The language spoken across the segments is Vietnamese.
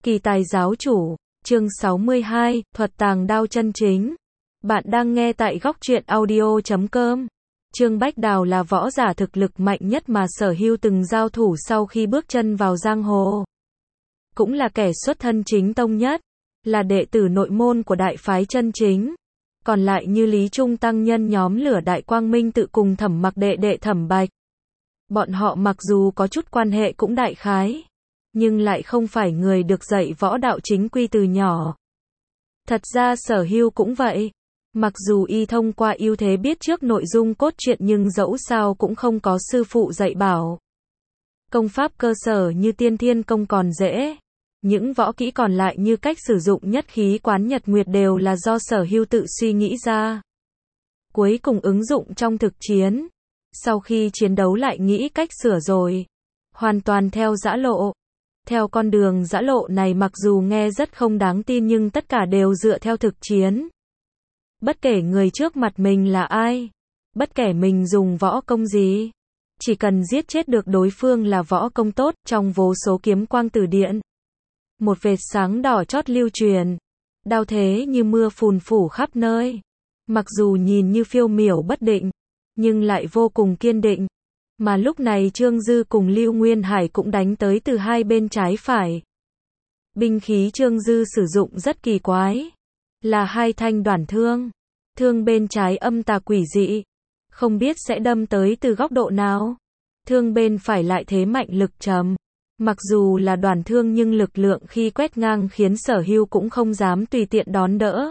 Kỳ tài giáo chủ, chương 62, thuật tàng đao chân chính. Bạn đang nghe tại góc truyện audio.com. Trương Bách Đào là võ giả thực lực mạnh nhất mà Sở Hưu từng giao thủ sau khi bước chân vào giang hồ. Cũng là kẻ xuất thân chính tông nhất, là đệ tử nội môn của đại phái chân chính. Còn lại như Lý Trung tăng nhân nhóm lửa Đại Quang Minh tự cùng Thẩm Mặc đệ đệ Thẩm Bạch. Bọn họ mặc dù có chút quan hệ cũng đại khái, nhưng lại không phải người được dạy võ đạo chính quy từ nhỏ. Thật ra Sở Hưu cũng vậy. Mặc dù y thông qua ưu thế biết trước nội dung cốt truyện nhưng dẫu sao cũng không có sư phụ dạy bảo. Công pháp cơ sở như tiên thiên công còn dễ. Những võ kỹ còn lại như cách sử dụng nhất khí quán nhật nguyệt đều là do Sở Hưu tự suy nghĩ ra. Cuối cùng ứng dụng trong thực chiến. Sau khi chiến đấu lại nghĩ cách sửa rồi. Hoàn toàn theo giã lộ. Theo con đường giã lộ này mặc dù nghe rất không đáng tin nhưng tất cả đều dựa theo thực chiến. Bất kể người trước mặt mình là ai, bất kể mình dùng võ công gì, chỉ cần giết chết được đối phương là võ công tốt. Trong vô số kiếm quang từ điện, một vệt sáng đỏ chót lưu truyền, đao thế như mưa phùn phủ khắp nơi. Mặc dù nhìn như phiêu miểu bất định, nhưng lại vô cùng kiên định. Mà lúc này Trương Dư cùng Lưu Nguyên Hải cũng đánh tới từ hai bên trái phải. Binh khí Trương Dư sử dụng rất kỳ quái, là hai thanh đoản thương. Thương bên trái âm tà quỷ dị, không biết sẽ đâm tới từ góc độ nào. Thương bên phải lại thế mạnh lực trầm. Mặc dù là đoản thương nhưng lực lượng khi quét ngang khiến Sở Hưu cũng không dám tùy tiện đón đỡ.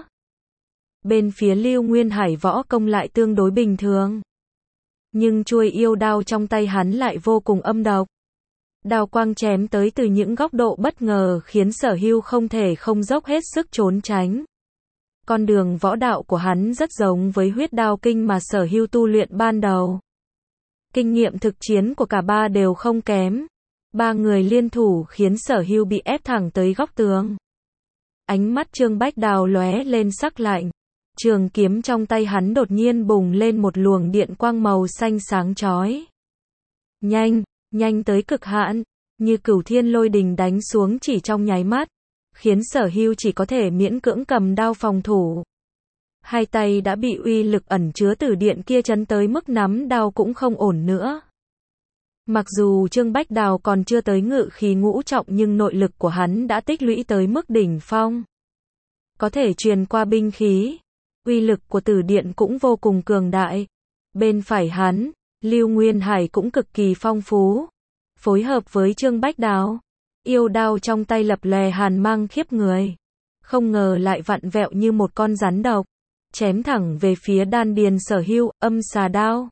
Bên phía Lưu Nguyên Hải võ công lại tương đối bình thường, nhưng chuôi yêu đao trong tay hắn lại vô cùng âm độc. Đao quang chém tới từ những góc độ bất ngờ khiến Sở Hưu không thể không dốc hết sức trốn tránh. Con đường võ đạo của hắn rất giống với huyết đao kinh mà Sở Hưu tu luyện ban đầu. Kinh nghiệm thực chiến của cả ba đều không kém. Ba người liên thủ khiến Sở Hưu bị ép thẳng tới góc tường. Ánh mắt Trương Bách Đào lóe lên sắc lạnh. Trường kiếm trong tay hắn đột nhiên bùng lên một luồng điện quang màu xanh sáng chói. Nhanh, nhanh tới cực hạn, như cửu thiên lôi đình đánh xuống chỉ trong nháy mắt, khiến Sở Hưu chỉ có thể miễn cưỡng cầm đao phòng thủ. Hai tay đã bị uy lực ẩn chứa từ điện kia chấn tới mức nắm đao cũng không ổn nữa. Mặc dù Trương Bách Đào còn chưa tới ngự khí ngũ trọng nhưng nội lực của hắn đã tích lũy tới mức đỉnh phong. Có thể truyền qua binh khí. Uy lực của tử điện cũng vô cùng cường đại. Bên phải hắn, Lưu Nguyên Hải cũng cực kỳ phong phú. Phối hợp với Trương Bách Đào, yêu đao trong tay lập lòe hàn mang khiếp người. Không ngờ lại vặn vẹo như một con rắn độc, chém thẳng về phía đan điền Sở Hưu, âm xà đao.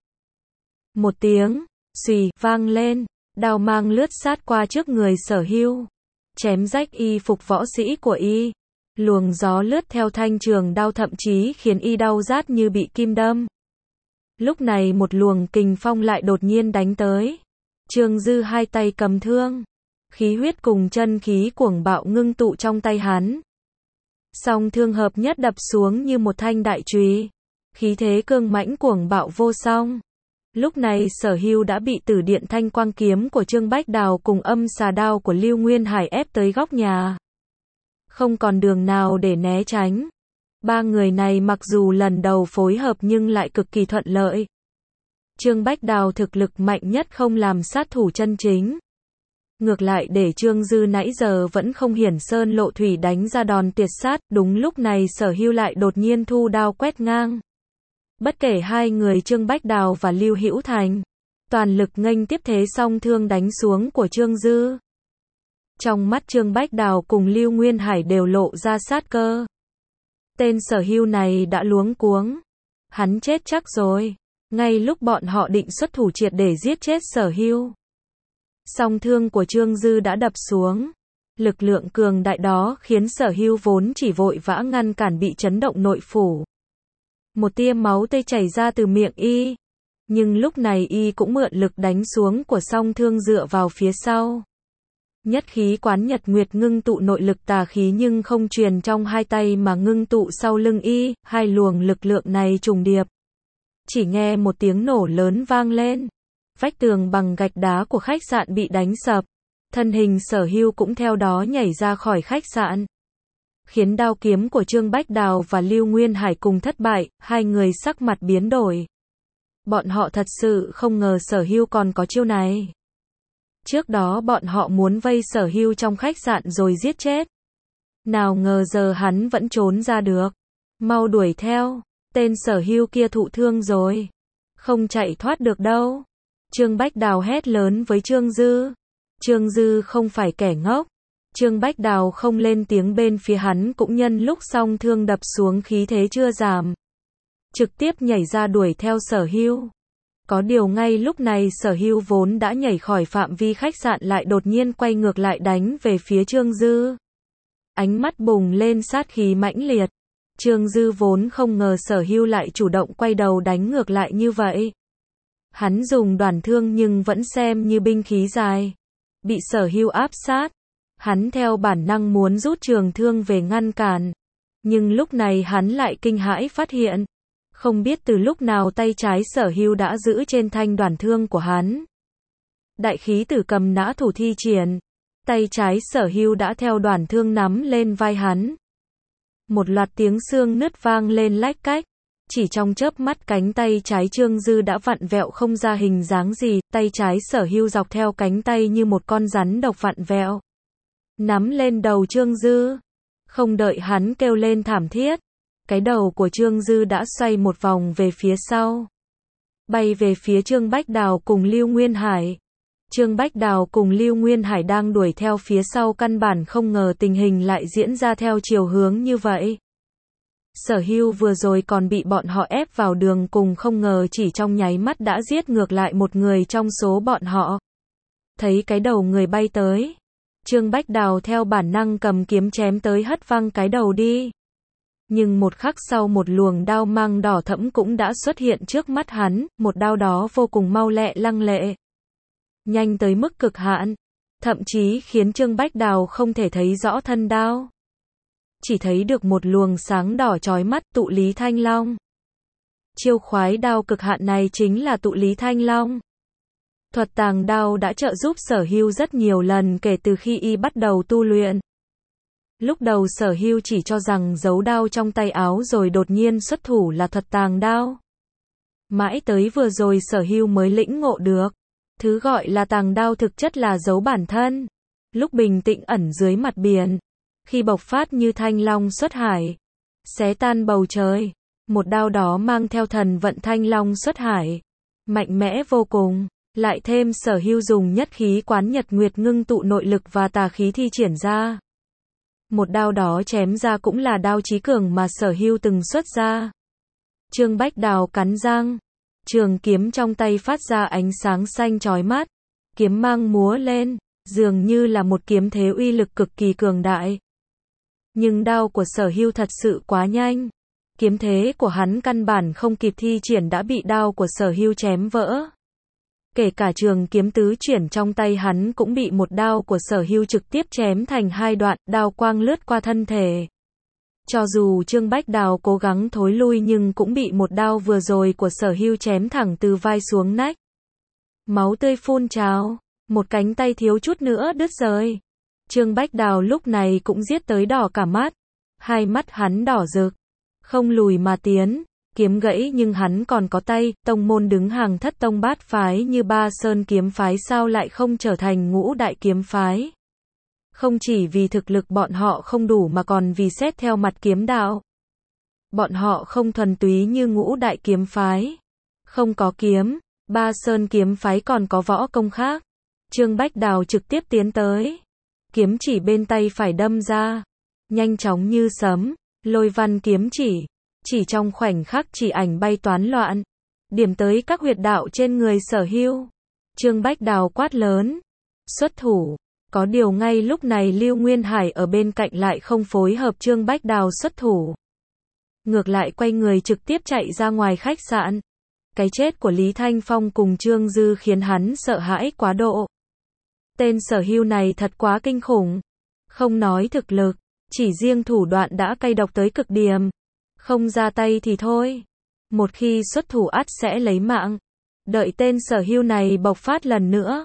Một tiếng xùy vang lên, đao mang lướt sát qua trước người Sở Hưu, chém rách y phục võ sĩ của y. Luồng gió lướt theo thanh trường đao thậm chí khiến y đau rát như bị kim đâm. Lúc này một luồng kình phong lại đột nhiên đánh tới. Trương Dư hai tay cầm thương, khí huyết cùng chân khí cuồng bạo ngưng tụ trong tay hắn. Song thương hợp nhất đập xuống như một thanh đại chùy, khí thế cương mãnh cuồng bạo vô song. Lúc này Sở Hưu đã bị tử điện thanh quang kiếm của Trương Bách Đào cùng âm xà đao của Lưu Nguyên Hải ép tới góc nhà. Không còn đường nào để né tránh. Ba người này mặc dù lần đầu phối hợp nhưng lại cực kỳ thuận lợi. Trương Bách Đào thực lực mạnh nhất không làm sát thủ chân chính. Ngược lại để Trương Dư nãy giờ vẫn không hiển sơn lộ thủy đánh ra đòn tuyệt sát. Đúng lúc này Sở Hưu lại đột nhiên thu đao quét ngang. Bất kể hai người Trương Bách Đào và Lưu Hữu Thành, toàn lực nghênh tiếp thế song thương đánh xuống của Trương Dư. Trong mắt Trương Bách Đào cùng Lưu Nguyên Hải đều lộ ra sát cơ. Tên Sở Hưu này đã luống cuống. Hắn chết chắc rồi. Ngay lúc bọn họ định xuất thủ triệt để giết chết Sở Hưu, song thương của Trương Dư đã đập xuống. Lực lượng cường đại đó khiến Sở Hưu vốn chỉ vội vã ngăn cản bị chấn động nội phủ. Một tia máu tươi chảy ra từ miệng y. Nhưng lúc này y cũng mượn lực đánh xuống của song thương dựa vào phía sau. Nhất khí quán nhật nguyệt ngưng tụ nội lực tà khí nhưng không truyền trong hai tay mà ngưng tụ sau lưng y, hai luồng lực lượng này trùng điệp. Chỉ nghe một tiếng nổ lớn vang lên. Vách tường bằng gạch đá của khách sạn bị đánh sập. Thân hình Sở Hưu cũng theo đó nhảy ra khỏi khách sạn. Khiến đao kiếm của Trương Bách Đào và Lưu Nguyên Hải cùng thất bại, hai người sắc mặt biến đổi. Bọn họ thật sự không ngờ Sở Hưu còn có chiêu này. Trước đó bọn họ muốn vây Sở Hưu trong khách sạn rồi giết chết. Nào ngờ giờ hắn vẫn trốn ra được. Mau đuổi theo, tên Sở Hưu kia thụ thương rồi. Không chạy thoát được đâu. Trương Bách Đào hét lớn với Trương Dư. Trương Dư không phải kẻ ngốc. Trương Bách Đào không lên tiếng, bên phía hắn cũng nhân lúc song thương đập xuống khí thế chưa giảm. Trực tiếp nhảy ra đuổi theo Sở Hưu. Có điều ngay lúc này Sở Hưu vốn đã nhảy khỏi phạm vi khách sạn lại đột nhiên quay ngược lại đánh về phía Trương Dư. Ánh mắt bùng lên sát khí mãnh liệt. Trương Dư vốn không ngờ Sở Hưu lại chủ động quay đầu đánh ngược lại như vậy. Hắn dùng đoản thương nhưng vẫn xem như binh khí dài. Bị Sở Hưu áp sát. Hắn theo bản năng muốn rút trường thương về ngăn cản. Nhưng lúc này hắn lại kinh hãi phát hiện. Không biết từ lúc nào tay trái Sở Hưu đã giữ trên thanh đoản thương của hắn. Đại khí tử cầm nã thủ thi triển. Tay trái Sở Hưu đã theo đoản thương nắm lên vai hắn. Một loạt tiếng xương nứt vang lên lách cách. Chỉ trong chớp mắt cánh tay trái Trương Dư đã vặn vẹo không ra hình dáng gì. Tay trái Sở Hưu dọc theo cánh tay như một con rắn độc vặn vẹo. Nắm lên đầu Trương Dư. Không đợi hắn kêu lên thảm thiết. Cái đầu của Trương Dư đã xoay một vòng về phía sau. Bay về phía Trương Bách Đào cùng Lưu Nguyên Hải. Trương Bách Đào cùng Lưu Nguyên Hải đang đuổi theo phía sau, căn bản không ngờ tình hình lại diễn ra theo chiều hướng như vậy. Sở Hưu vừa rồi còn bị bọn họ ép vào đường cùng, không ngờ chỉ trong nháy mắt đã giết ngược lại một người trong số bọn họ. Thấy cái đầu người bay tới, Trương Bách Đào theo bản năng cầm kiếm chém tới hất văng cái đầu đi. Nhưng một khắc sau một luồng đao mang đỏ thẫm cũng đã xuất hiện trước mắt hắn, một đao đó vô cùng mau lẹ lăng lệ. Nhanh tới mức cực hạn, thậm chí khiến Trương Bách Đào không thể thấy rõ thân đao. Chỉ thấy được một luồng sáng đỏ chói mắt, tụ lý thanh long. Chiêu khoái đao cực hạn này chính là tụ lý thanh long. Thuật tàng đao đã trợ giúp Sở Hưu rất nhiều lần kể từ khi y bắt đầu tu luyện. Lúc đầu Sở Hưu chỉ cho rằng giấu đao trong tay áo rồi đột nhiên xuất thủ là thuật tàng đao. Mãi tới vừa rồi Sở Hưu mới lĩnh ngộ được. Thứ gọi là tàng đao thực chất là giấu bản thân. Lúc bình tĩnh ẩn dưới mặt biển. Khi bộc phát như thanh long xuất hải. Xé tan bầu trời. Một đao đó mang theo thần vận thanh long xuất hải. Mạnh mẽ vô cùng. Lại thêm Sở Hưu dùng nhất khí quán nhật nguyệt ngưng tụ nội lực và tà khí thi triển ra. Một đao đó chém ra cũng là đao chí cường mà Sở Hưu từng xuất ra. Trương Bách Đào cắn răng. Trường kiếm trong tay phát ra ánh sáng xanh chói mắt. Kiếm mang múa lên, dường như là một kiếm thế uy lực cực kỳ cường đại. Nhưng đao của Sở Hưu thật sự quá nhanh. Kiếm thế của hắn căn bản không kịp thi triển đã bị đao của Sở Hưu chém vỡ. Kể cả trường kiếm tứ chuyển trong tay hắn cũng bị một đao của Sở Hưu trực tiếp chém thành hai đoạn, đao quang lướt qua thân thể. Cho dù Trương Bách Đào cố gắng thối lui nhưng cũng bị một đao vừa rồi của Sở Hưu chém thẳng từ vai xuống nách. Máu tươi phun trào, một cánh tay thiếu chút nữa đứt rời. Trương Bách Đào lúc này cũng giết tới đỏ cả mắt. Hai mắt hắn đỏ rực, không lùi mà tiến. Kiếm gãy nhưng hắn còn có tay, tông môn đứng hàng thất tông bát phái như Ba Sơn kiếm phái sao lại không trở thành ngũ đại kiếm phái. Không chỉ vì thực lực bọn họ không đủ mà còn vì xét theo mặt kiếm đạo. Bọn họ không thuần túy như ngũ đại kiếm phái. Không có kiếm, Ba Sơn kiếm phái còn có võ công khác. Trương Bách Đào trực tiếp tiến tới. Kiếm chỉ bên tay phải đâm ra. Nhanh chóng như sấm, lôi văn kiếm chỉ trong khoảnh khắc chỉ ảnh bay toán loạn, điểm tới các huyệt đạo trên người Sở Hưu. Trương Bách Đào quát lớn, xuất thủ. Có điều ngay lúc này Lưu Nguyên Hải ở bên cạnh lại không phối hợp Trương Bách Đào xuất thủ. Ngược lại quay người trực tiếp chạy ra ngoài khách sạn. Cái chết của Lý Thanh Phong cùng Trương Dư khiến hắn sợ hãi quá độ. Tên Sở Hưu này thật quá kinh khủng. Không nói thực lực, chỉ riêng thủ đoạn đã cay độc tới cực điểm. Không ra tay thì thôi. Một khi xuất thủ ắt sẽ lấy mạng. Đợi tên Sở Hưu này bộc phát lần nữa.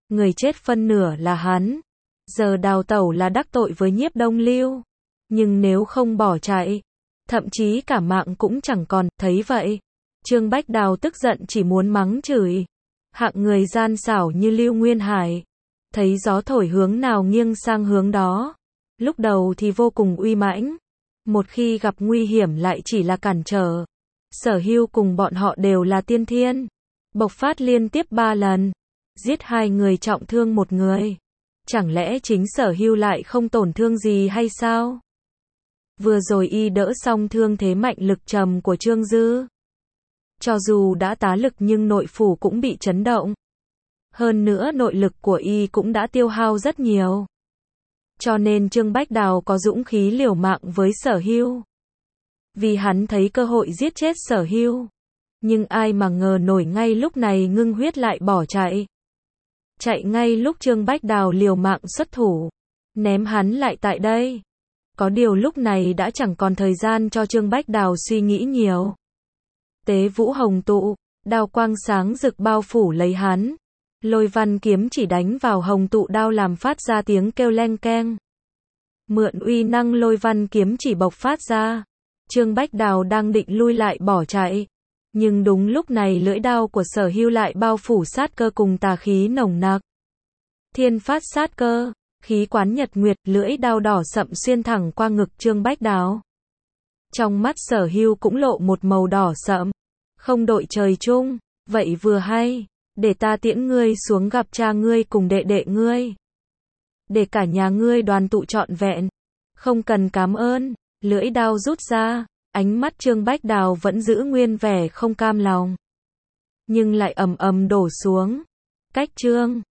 Người chết phân nửa là hắn. Giờ đào tẩu là đắc tội với Nhiếp Đông Lưu. Nhưng nếu không bỏ chạy, thậm chí cả mạng cũng chẳng còn, thấy vậy. Trương Bách Đào tức giận chỉ muốn mắng chửi. Hạng người gian xảo như Lưu Nguyên Hải. Thấy gió thổi hướng nào nghiêng sang hướng đó. Lúc đầu thì vô cùng uy mãnh. Một khi gặp nguy hiểm lại chỉ là cản trở. Sở Hưu cùng bọn họ đều là tiên thiên. Bộc phát liên tiếp 3 lần. Giết 2 người trọng thương 1 người. Chẳng lẽ chính Sở Hưu lại không tổn thương gì hay sao? Vừa rồi y đỡ xong thương thế mạnh lực trầm của Trương Dư. Cho dù đã tá lực nhưng nội phủ cũng bị chấn động. Hơn nữa nội lực của y cũng đã tiêu hao rất nhiều. Cho nên Trương Bách Đào có dũng khí liều mạng với Sở Hưu. Vì hắn thấy cơ hội giết chết Sở Hưu. Nhưng ai mà ngờ nổi ngay lúc này ngưng huyết lại bỏ chạy. Chạy ngay lúc Trương Bách Đào liều mạng xuất thủ. Ném hắn lại tại đây. Có điều lúc này đã chẳng còn thời gian cho Trương Bách Đào suy nghĩ nhiều. Tế vũ hồng tụ, đao quang sáng rực bao phủ lấy hắn. Lôi văn kiếm chỉ đánh vào hồng tụ đao làm phát ra tiếng kêu leng keng. Mượn uy năng lôi văn kiếm chỉ bộc phát ra. Trương Bách Đào đang định lui lại bỏ chạy. Nhưng đúng lúc này lưỡi đao của Sở Hưu lại bao phủ sát cơ cùng tà khí nồng nặc. Thiên phát sát cơ, khí quán nhật nguyệt, lưỡi đao đỏ sậm xuyên thẳng qua ngực Trương Bách Đào. Trong mắt Sở Hưu cũng lộ một màu đỏ sậm. Không đội trời chung, vậy vừa hay, để ta tiễn ngươi xuống gặp cha ngươi cùng đệ đệ ngươi. Để cả nhà ngươi đoàn tụ trọn vẹn. Không cần cảm ơn, lưỡi đao rút ra, ánh mắt Trương Bách Đào vẫn giữ nguyên vẻ không cam lòng. Nhưng lại ầm ầm đổ xuống. Cách Trương